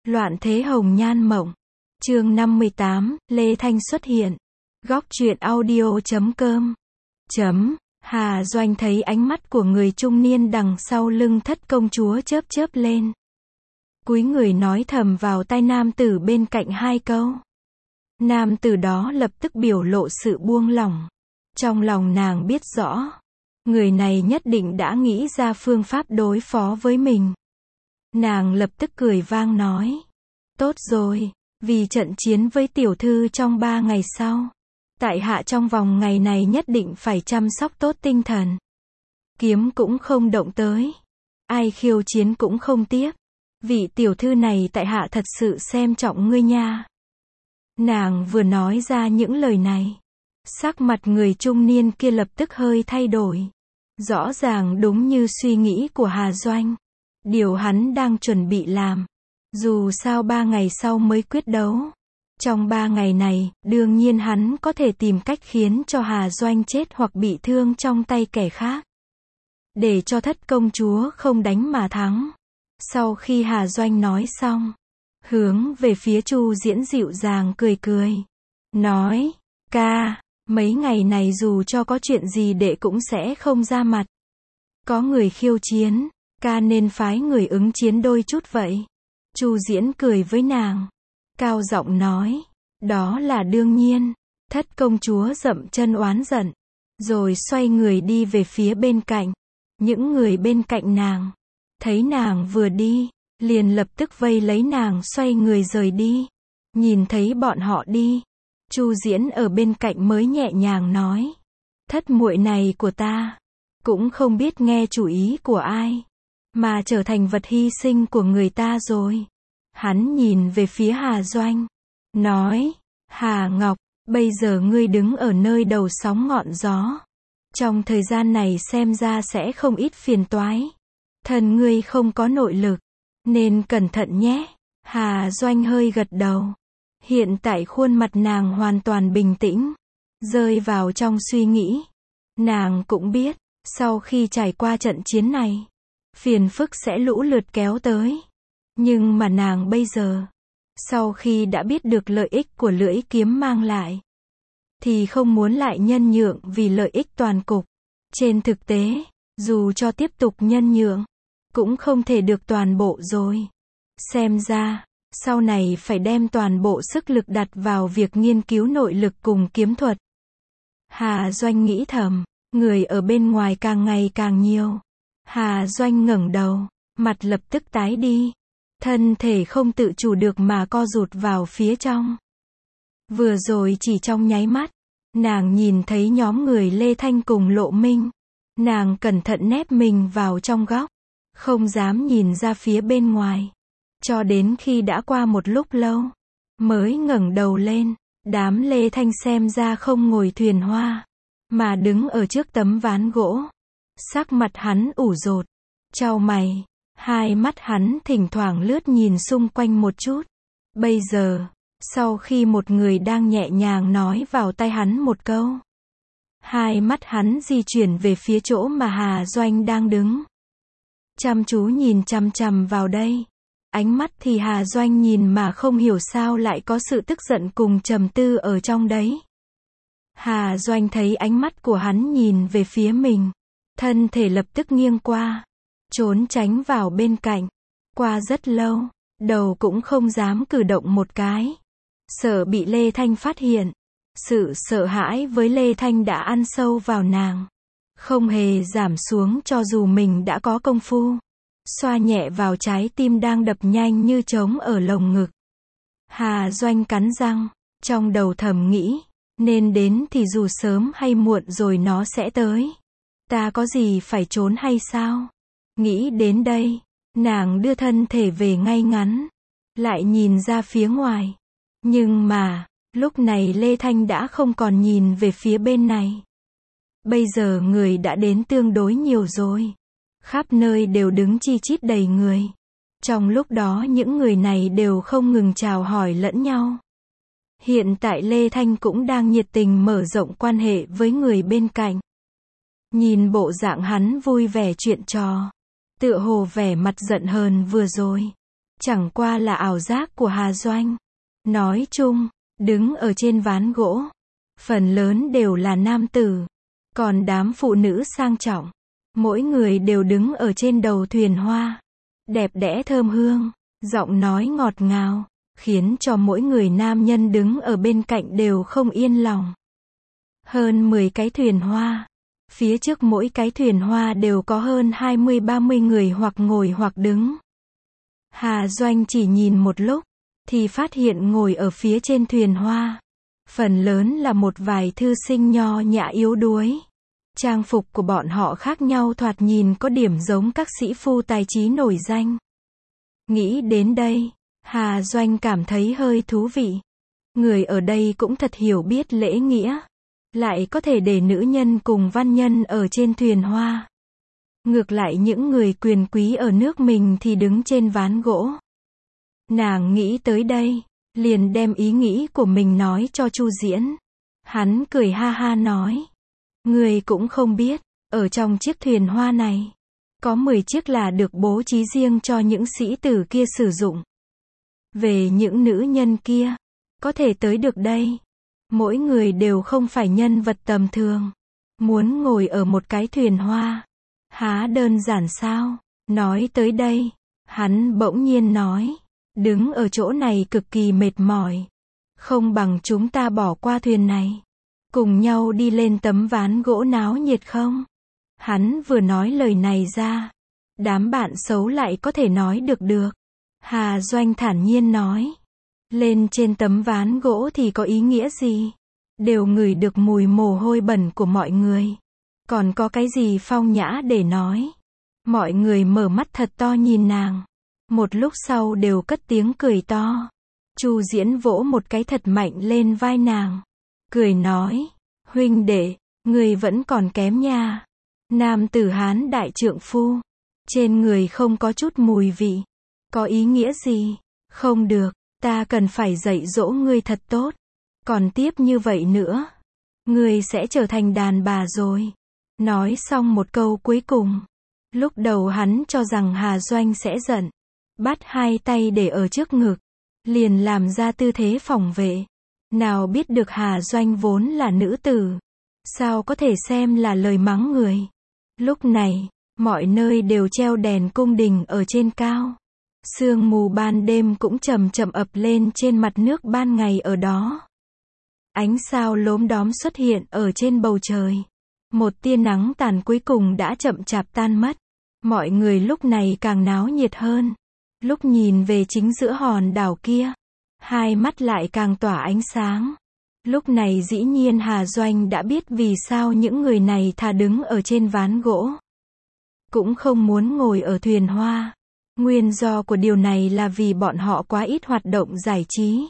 Loạn thế hồng nhan mộng. Chương 58, Lê Thanh xuất hiện. Góc truyện audio.com. Hà Doanh thấy ánh mắt của người trung niên đằng sau lưng Thất công chúa chớp chớp lên. Cúi người nói thầm vào tai nam tử bên cạnh hai câu. Nam tử đó lập tức biểu lộ sự buông lỏng. Trong lòng nàng biết rõ, người này nhất định đã nghĩ ra phương pháp đối phó với mình. Nàng lập tức cười vang nói. Tốt rồi, vì trận chiến với tiểu thư trong 3 ngày sau. Tại hạ trong vòng ngày này nhất định phải chăm sóc tốt tinh thần. Kiếm cũng không động tới. Ai khiêu chiến cũng không tiếp. Vị tiểu thư này tại hạ thật sự xem trọng ngươi nha. Nàng vừa nói ra những lời này. Sắc mặt người trung niên kia lập tức hơi thay đổi. Rõ ràng đúng như suy nghĩ của Hà Doanh. Điều hắn đang chuẩn bị làm. Dù sao 3 ngày sau mới quyết đấu. Trong 3 ngày này, đương nhiên hắn có thể tìm cách khiến cho Hà Doanh chết hoặc bị thương trong tay kẻ khác. Để cho Thất công chúa không đánh mà thắng. Sau khi Hà Doanh nói xong, hướng về phía Chu Diễn dịu dàng cười cười. Nói, ca, mấy ngày này dù cho có chuyện gì đệ cũng sẽ không ra mặt. Có người khiêu chiến, ca nên phái người ứng chiến đôi chút vậy. Chu Diễn cười với nàng. Cao giọng nói, đó là đương nhiên. Thất công chúa dậm chân oán giận. Rồi xoay người đi về phía bên cạnh. Những người bên cạnh nàng, thấy nàng vừa đi, liền lập tức vây lấy nàng xoay người rời đi. Nhìn thấy bọn họ đi, Chu Diễn ở bên cạnh mới nhẹ nhàng nói. Thất muội này của ta, cũng không biết nghe chủ ý của ai, mà trở thành vật hy sinh của người ta rồi. Hắn nhìn về phía Hà Doanh, nói, Hà Ngọc, bây giờ ngươi đứng ở nơi đầu sóng ngọn gió. Trong thời gian này xem ra sẽ không ít phiền toái. Thân ngươi không có nội lực, nên cẩn thận nhé. Hà Doanh hơi gật đầu. Hiện tại khuôn mặt nàng hoàn toàn bình tĩnh, rơi vào trong suy nghĩ. Nàng cũng biết, sau khi trải qua trận chiến này, phiền phức sẽ lũ lượt kéo tới. Nhưng mà nàng bây giờ, sau khi đã biết được lợi ích của lưỡi kiếm mang lại, thì không muốn lại nhân nhượng vì lợi ích toàn cục. Trên thực tế, dù cho tiếp tục nhân nhượng, cũng không thể được toàn bộ rồi. Xem ra, sau này phải đem toàn bộ sức lực đặt vào việc nghiên cứu nội lực cùng kiếm thuật. Hà Doanh nghĩ thầm, người ở bên ngoài càng ngày càng nhiều. Hà Doanh ngẩng đầu, mặt lập tức tái đi. Thân thể không tự chủ được mà co rụt vào phía trong. Vừa rồi chỉ trong nháy mắt, nàng nhìn thấy nhóm người Lê Thanh cùng Lộ Minh. Nàng cẩn thận nép mình vào trong góc, không dám nhìn ra phía bên ngoài. Cho đến khi đã qua một lúc lâu, mới ngẩng đầu lên. Đám Lê Thanh xem ra không ngồi thuyền hoa, mà đứng ở trước tấm ván gỗ. Sắc mặt hắn ủ rột, chau mày. Hai mắt hắn thỉnh thoảng lướt nhìn xung quanh một chút. Bây giờ, sau khi một người đang nhẹ nhàng nói vào tai hắn một câu, hai mắt hắn di chuyển về phía chỗ mà Hà Doanh đang đứng. Chăm chú nhìn chằm chằm vào đây. Ánh mắt thì Hà Doanh nhìn mà không hiểu sao lại có sự tức giận cùng trầm tư ở trong đấy. Hà Doanh thấy ánh mắt của hắn nhìn về phía mình, thân thể lập tức nghiêng qua, trốn tránh vào bên cạnh. Qua rất lâu, đầu cũng không dám cử động một cái. Sợ bị Lê Thanh phát hiện. Sự sợ hãi với Lê Thanh đã ăn sâu vào nàng. Không hề giảm xuống cho dù mình đã có công phu. Xoa nhẹ vào trái tim đang đập nhanh như trống ở lồng ngực. Hà Doanh cắn răng, trong đầu thầm nghĩ. Nên đến thì dù sớm hay muộn rồi nó sẽ tới. Ta có gì phải trốn hay sao? Nghĩ đến đây, nàng đưa thân thể về ngay ngắn, lại nhìn ra phía ngoài. Nhưng mà, lúc này Lê Thanh đã không còn nhìn về phía bên này. Bây giờ người đã đến tương đối nhiều rồi. Khắp nơi đều đứng chi chít đầy người. Trong lúc đó những người này đều không ngừng chào hỏi lẫn nhau. Hiện tại Lê Thanh cũng đang nhiệt tình mở rộng quan hệ với người bên cạnh. Nhìn bộ dạng hắn vui vẻ chuyện trò. Tựa hồ vẻ mặt giận hờn vừa rồi, chẳng qua là ảo giác của Hà Doanh. Nói chung, đứng ở trên ván gỗ, phần lớn đều là nam tử, còn đám phụ nữ sang trọng, mỗi người đều đứng ở trên đầu thuyền hoa, đẹp đẽ thơm hương, giọng nói ngọt ngào, khiến cho mỗi người nam nhân đứng ở bên cạnh đều không yên lòng. Hơn 10 cái thuyền hoa, phía trước mỗi cái thuyền hoa đều có hơn 20-30 người hoặc ngồi hoặc đứng. Hà Doanh chỉ nhìn một lúc, thì phát hiện ngồi ở phía trên thuyền hoa, phần lớn là một vài thư sinh nho nhã yếu đuối. Trang phục của bọn họ khác nhau, thoạt nhìn có điểm giống các sĩ phu tài trí nổi danh. Nghĩ đến đây, Hà Doanh cảm thấy hơi thú vị. Người ở đây cũng thật hiểu biết lễ nghĩa, lại có thể để nữ nhân cùng văn nhân ở trên thuyền hoa. Ngược lại những người quyền quý ở nước mình thì đứng trên ván gỗ. Nàng nghĩ tới đây, liền đem ý nghĩ của mình nói cho Chu Diễn. Hắn cười ha ha nói, người cũng không biết, ở trong chiếc thuyền hoa này, có 10 chiếc là được bố trí riêng cho những sĩ tử kia sử dụng. Về những nữ nhân kia, có thể tới được đây, mỗi người đều không phải nhân vật tầm thường. Muốn ngồi ở một cái thuyền hoa, há đơn giản sao? Nói tới đây, hắn bỗng nhiên nói, đứng ở chỗ này cực kỳ mệt mỏi. Không bằng chúng ta bỏ qua thuyền này, cùng nhau đi lên tấm ván gỗ náo nhiệt không? Hắn vừa nói lời này ra, đám bạn xấu lại có thể nói được. Hà Doanh thản nhiên nói, lên trên tấm ván gỗ thì có ý nghĩa gì? Đều ngửi được mùi mồ hôi bẩn của mọi người. Còn có cái gì phong nhã để nói? Mọi người mở mắt thật to nhìn nàng. Một lúc sau đều cất tiếng cười to. Chu Diễn vỗ một cái thật mạnh lên vai nàng. Cười nói, huynh đệ, người vẫn còn kém nha. Nam tử Hán đại trượng phu. Trên người không có chút mùi vị. Có ý nghĩa gì? Không được, ta cần phải dạy dỗ ngươi thật tốt. Còn tiếp như vậy nữa, ngươi sẽ trở thành đàn bà rồi. Nói xong một câu cuối cùng. Lúc đầu hắn cho rằng Hà Doanh sẽ giận. Bắt hai tay để ở trước ngực. Liền làm ra tư thế phòng vệ. Nào biết được Hà Doanh vốn là nữ tử. Sao có thể xem là lời mắng người. Lúc này, mọi nơi đều treo đèn cung đình ở trên cao. Sương mù ban đêm cũng chậm chậm ập lên trên mặt nước ban ngày ở đó. Ánh sao lốm đóm xuất hiện ở trên bầu trời. Một tia nắng tàn cuối cùng đã chậm chạp tan mất. Mọi người lúc này càng náo nhiệt hơn. Lúc nhìn về chính giữa hòn đảo kia, hai mắt lại càng tỏa ánh sáng. Lúc này dĩ nhiên Hà Doanh đã biết vì sao những người này thà đứng ở trên ván gỗ, cũng không muốn ngồi ở thuyền hoa. Nguyên do của điều này là vì bọn họ quá ít hoạt động giải trí.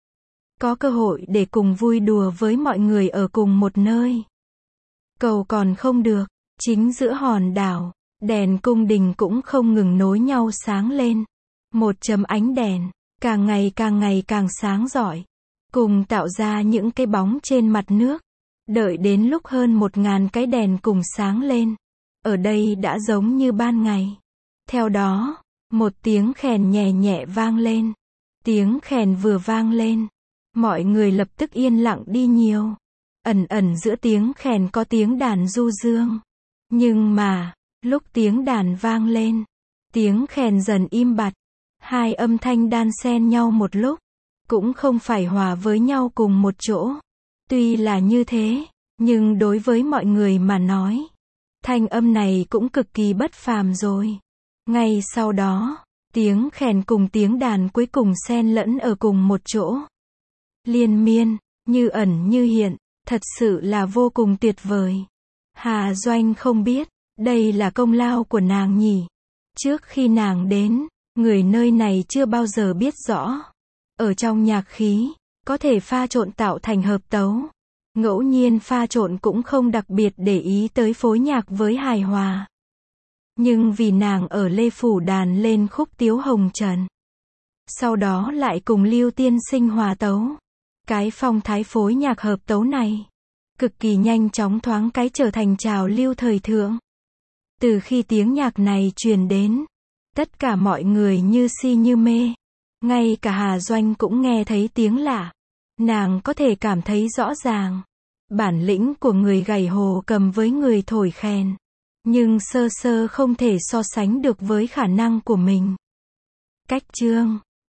Có cơ hội để cùng vui đùa với mọi người ở cùng một nơi. Cầu còn không được, chính giữa hòn đảo, đèn cung đình cũng không ngừng nối nhau sáng lên. Một chấm ánh đèn, càng ngày càng sáng rọi, cùng tạo ra những cái bóng trên mặt nước. Đợi đến lúc hơn 1000 cái đèn cùng sáng lên, ở đây đã giống như ban ngày. Theo đó, một tiếng khèn nhẹ nhẹ vang lên. Tiếng khèn vừa vang lên, mọi người lập tức yên lặng đi nhiều. Ẩn giữa tiếng khèn có tiếng đàn du dương. Nhưng mà, lúc tiếng đàn vang lên, tiếng khèn dần im bặt. Hai âm thanh đan xen nhau một lúc, cũng không phải hòa với nhau cùng một chỗ. Tuy là như thế, nhưng đối với mọi người mà nói, thanh âm này cũng cực kỳ bất phàm rồi. Ngay sau đó, tiếng khèn cùng tiếng đàn cuối cùng xen lẫn ở cùng một chỗ. Liên miên, như ẩn như hiện, thật sự là vô cùng tuyệt vời. Hà Doanh không biết, đây là công lao của nàng nhỉ. Trước khi nàng đến, người nơi này chưa bao giờ biết rõ. Ở trong nhạc khí, có thể pha trộn tạo thành hợp tấu. Ngẫu nhiên pha trộn cũng không đặc biệt để ý tới phối nhạc với hài hòa. Nhưng vì nàng ở Lê Phủ đàn lên khúc Tiếu Hồng Trần, sau đó lại cùng Lưu Tiên Sinh hòa tấu. Cái phong thái phối nhạc hợp tấu này, cực kỳ nhanh chóng thoáng cái trở thành trào lưu thời thượng. Từ khi tiếng nhạc này truyền đến, Tất cả mọi người như si như mê. Ngay cả Hà Doanh cũng nghe thấy tiếng lạ. Nàng có thể cảm thấy rõ ràng bản lĩnh của người gảy hồ cầm với người thổi kèn. Nhưng sơ sơ không thể so sánh được với khả năng của mình. Cách chương